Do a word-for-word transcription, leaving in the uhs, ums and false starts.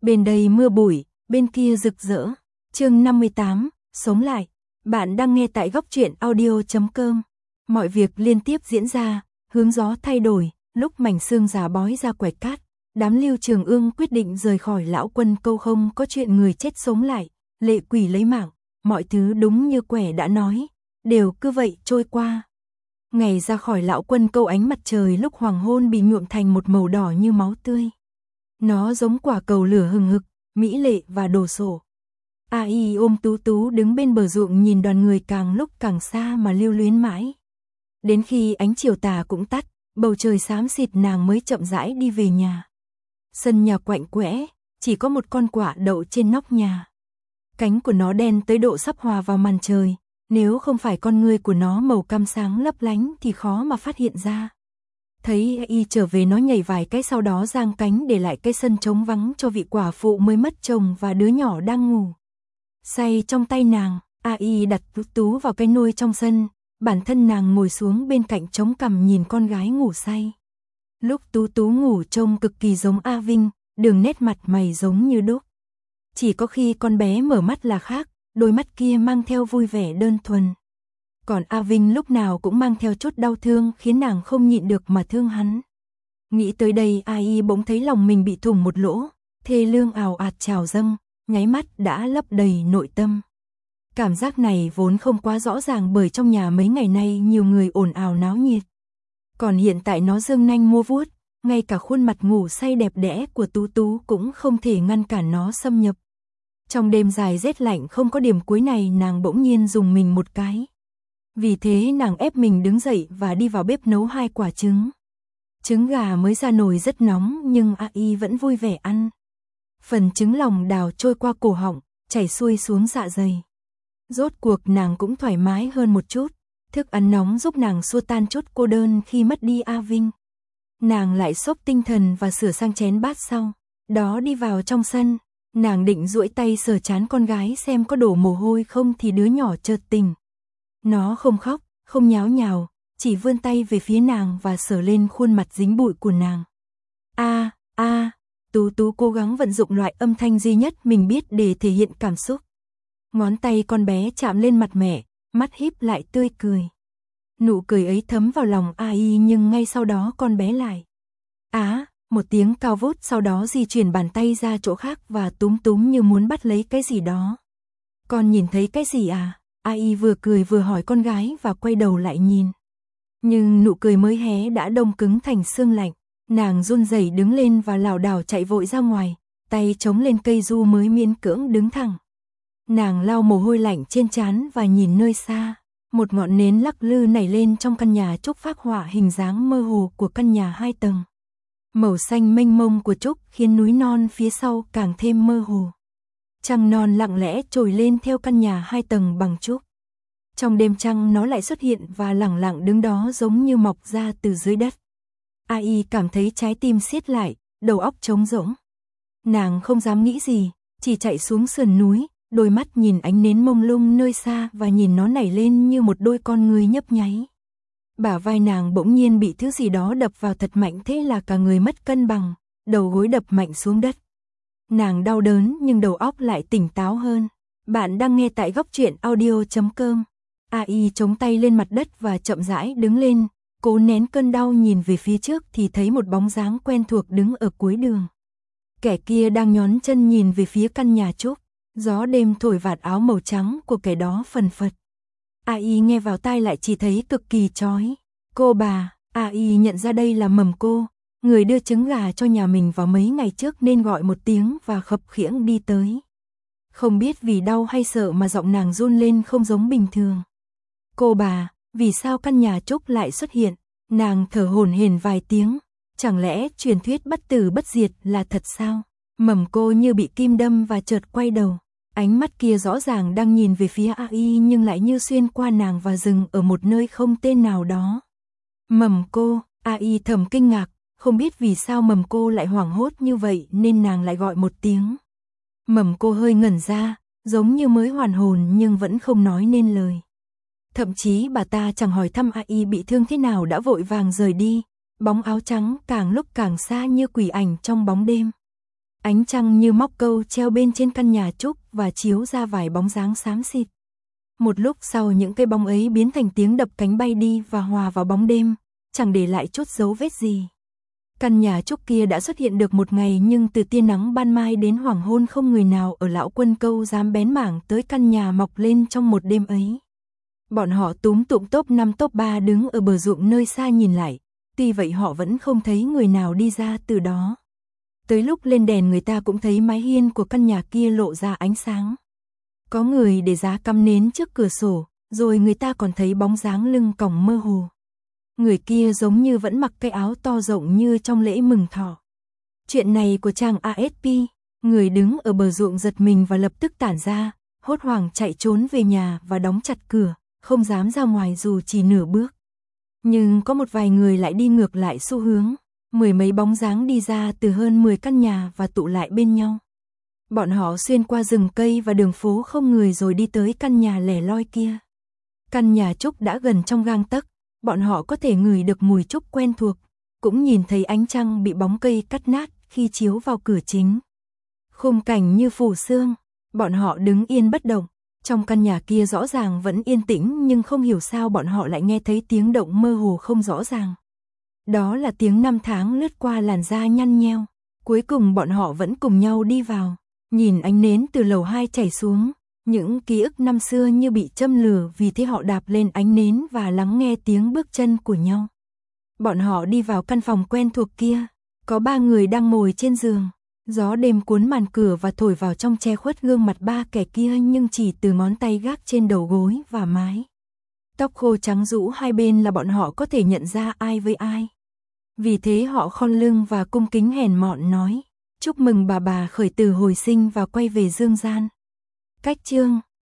Bên đây mưa bụi, bên kia rực rỡ. Chương năm mươi tám, sống lại. Bạn đang nghe tại góc truyện audio chấm com. Mọi việc liên tiếp diễn ra, hướng gió thay đổi, lúc mảnh xương già bói ra quẻ cát, đám Lưu Trường Ương quyết định rời khỏi lão quân câu không có chuyện người chết sống lại, lệ quỷ lấy mạng, mọi thứ đúng như quẻ đã nói, đều cứ vậy trôi qua. Ngày ra khỏi lão quân câu ánh mặt trời lúc hoàng hôn bị nhuộm thành một màu đỏ như máu tươi. Nó giống quả cầu lửa hừng hực, mỹ lệ và đồ sộ. A Y ôm Tú Tú đứng bên bờ ruộng nhìn đoàn người càng lúc càng xa mà lưu luyến mãi. Đến khi ánh chiều tà cũng tắt, bầu trời xám xịt nàng mới chậm rãi đi về nhà. Sân nhà quạnh quẽ, chỉ có một con quạ đậu trên nóc nhà. Cánh của nó đen tới độ sắp hòa vào màn trời, nếu không phải con ngươi của nó màu cam sáng lấp lánh thì khó mà phát hiện ra. Thấy A Y trở về nó nhảy vài cái sau đó giang cánh để lại cái sân trống vắng cho vị quả phụ mới mất chồng và đứa nhỏ đang ngủ say trong tay nàng. A Y đặt Tú Tú vào cái nôi trong sân, bản thân nàng ngồi xuống bên cạnh chống cằm nhìn con gái ngủ say. Lúc Tú Tú ngủ trông cực kỳ giống A Vinh, đường nét mặt mày giống như đúc. Chỉ có khi con bé mở mắt là khác, đôi mắt kia mang theo vui vẻ đơn thuần. Còn A Vinh lúc nào cũng mang theo chút đau thương khiến nàng không nhịn được mà thương hắn. Nghĩ tới đây A Y bỗng thấy lòng mình bị thủng một lỗ, thê lương ào ạt trào dâng, nháy mắt đã lấp đầy nội tâm. Cảm giác này vốn không quá rõ ràng bởi trong nhà mấy ngày nay nhiều người ồn ào náo nhiệt. Còn hiện tại nó dương nanh mua vuốt, ngay cả khuôn mặt ngủ say đẹp đẽ của Tú Tú cũng không thể ngăn cản nó xâm nhập. Trong đêm dài rét lạnh không có điểm cuối này nàng bỗng nhiên dùng mình một cái. Vì thế nàng ép mình đứng dậy và đi vào bếp nấu hai quả trứng. Trứng gà mới ra nồi rất nóng nhưng A Y vẫn vui vẻ ăn. Phần trứng lòng đào trôi qua cổ họng, chảy xuôi xuống dạ dày. Rốt cuộc nàng cũng thoải mái hơn một chút. Thức ăn nóng giúp nàng xua tan chút cô đơn khi mất đi A Vinh. Nàng lại xốc tinh thần và sửa sang chén bát sau. Đó đi vào trong sân. Nàng định duỗi tay sờ trán con gái xem có đổ mồ hôi không thì đứa nhỏ chợt tỉnh. Nó không khóc, không nháo nhào, chỉ vươn tay về phía nàng và sờ lên khuôn mặt dính bụi của nàng. A, a, Tú Tú cố gắng vận dụng loại âm thanh duy nhất mình biết để thể hiện cảm xúc. Ngón tay con bé chạm lên mặt mẹ, mắt híp lại tươi cười. Nụ cười ấy thấm vào lòng A Y nhưng ngay sau đó con bé lại. Á, một tiếng cao vút sau đó di chuyển bàn tay ra chỗ khác và túm túm như muốn bắt lấy cái gì đó. Con nhìn thấy cái gì à? A Y vừa cười vừa hỏi con gái và quay đầu lại nhìn. Nhưng nụ cười mới hé đã đông cứng thành xương lạnh. Nàng run rẩy đứng lên và lảo đảo chạy vội ra ngoài, tay chống lên cây du mới miễn cưỡng đứng thẳng. Nàng lau mồ hôi lạnh trên trán và nhìn nơi xa. Một ngọn nến lắc lư nảy lên trong căn nhà trúc phác họa hình dáng mơ hồ của căn nhà hai tầng. Màu xanh mênh mông của trúc khiến núi non phía sau càng thêm mơ hồ. Trăng non lặng lẽ trồi lên theo căn nhà hai tầng bằng trúc. Trong đêm trăng nó lại xuất hiện và lẳng lặng đứng đó giống như mọc ra từ dưới đất. A Y cảm thấy trái tim siết lại, đầu óc trống rỗng. Nàng không dám nghĩ gì, chỉ chạy xuống sườn núi, đôi mắt nhìn ánh nến mông lung nơi xa và nhìn nó nảy lên như một đôi con người nhấp nháy. Bả vai nàng bỗng nhiên bị thứ gì đó đập vào thật mạnh thế là cả người mất cân bằng, đầu gối đập mạnh xuống đất. Nàng đau đớn nhưng đầu óc lại tỉnh táo hơn. Bạn đang nghe tại góc truyện audio chấm com. A Y chống tay lên mặt đất và chậm rãi đứng lên, cố nén cơn đau nhìn về phía trước thì thấy một bóng dáng quen thuộc đứng ở cuối đường. Kẻ kia đang nhón chân nhìn về phía căn nhà trúc, gió đêm thổi vạt áo màu trắng của kẻ đó phần phật. A Y nghe vào tai lại chỉ thấy cực kỳ chói. Cô bà, A Y nhận ra đây là Mầm Cô, người đưa trứng gà cho nhà mình vào mấy ngày trước nên gọi một tiếng và khập khiễng đi tới. Không biết vì đau hay sợ mà giọng nàng run lên không giống bình thường. Cô bà, vì sao căn nhà trúc lại xuất hiện? Nàng thở hổn hển vài tiếng, chẳng lẽ truyền thuyết bất tử bất diệt là thật sao? Mầm Cô như bị kim đâm và chợt quay đầu. Ánh mắt kia rõ ràng đang nhìn về phía A Y nhưng lại như xuyên qua nàng và dừng ở một nơi không tên nào đó. Mầm Cô, A Y thầm kinh ngạc, không biết vì sao Mầm Cô lại hoảng hốt như vậy nên nàng lại gọi một tiếng. Mầm Cô hơi ngẩn ra, giống như mới hoàn hồn nhưng vẫn không nói nên lời. Thậm chí bà ta chẳng hỏi thăm A Y bị thương thế nào đã vội vàng rời đi, bóng áo trắng càng lúc càng xa như quỷ ảnh trong bóng đêm. Ánh trăng như móc câu treo bên trên căn nhà trúc và chiếu ra vài bóng dáng xám xịt. Một lúc sau những cây bóng ấy biến thành tiếng đập cánh bay đi và hòa vào bóng đêm, chẳng để lại chút dấu vết gì. Căn nhà trúc kia đã xuất hiện được một ngày, nhưng từ tia nắng ban mai đến hoàng hôn không người nào ở Lão Quân Câu dám bén mảng tới căn nhà mọc lên trong một đêm ấy. Bọn họ túm tụm top năm top ba đứng ở bờ ruộng nơi xa nhìn lại, tuy vậy họ vẫn không thấy người nào đi ra từ đó. Tới lúc lên đèn người ta cũng thấy mái hiên của căn nhà kia lộ ra ánh sáng. Có người để giá cắm nến trước cửa sổ, rồi người ta còn thấy bóng dáng lưng còng mơ hồ. Người kia giống như vẫn mặc cái áo to rộng như trong lễ mừng thọ. Chuyện này của chàng a ét pê, người đứng ở bờ ruộng giật mình và lập tức tản ra, hốt hoảng chạy trốn về nhà và đóng chặt cửa, không dám ra ngoài dù chỉ nửa bước. Nhưng có một vài người lại đi ngược lại xu hướng, mười mấy bóng dáng đi ra từ hơn mười căn nhà và tụ lại bên nhau. Bọn họ xuyên qua rừng cây và đường phố không người rồi đi tới căn nhà lẻ loi kia. Căn nhà trúc đã gần trong gang tấc, bọn họ có thể ngửi được mùi trúc quen thuộc, cũng nhìn thấy ánh trăng bị bóng cây cắt nát khi chiếu vào cửa chính. Khung cảnh như phủ sương, bọn họ đứng yên bất động. Trong căn nhà kia rõ ràng vẫn yên tĩnh, nhưng không hiểu sao bọn họ lại nghe thấy tiếng động mơ hồ không rõ ràng. Đó là tiếng năm tháng lướt qua làn da nhăn nheo. Cuối cùng bọn họ vẫn cùng nhau đi vào, nhìn ánh nến từ lầu hai chảy xuống. Những ký ức năm xưa như bị châm lửa, vì thế họ đạp lên ánh nến và lắng nghe tiếng bước chân của nhau. Bọn họ đi vào căn phòng quen thuộc kia, có ba người đang ngồi trên giường. Gió đêm cuốn màn cửa và thổi vào trong che khuất gương mặt ba kẻ kia, nhưng chỉ từ ngón tay gác trên đầu gối và mái tóc khô trắng rũ hai bên là bọn họ có thể nhận ra ai với ai. Vì thế họ khom lưng và cung kính hèn mọn nói: chúc mừng bà bà khởi tử hồi sinh và quay về dương gian. Cách chương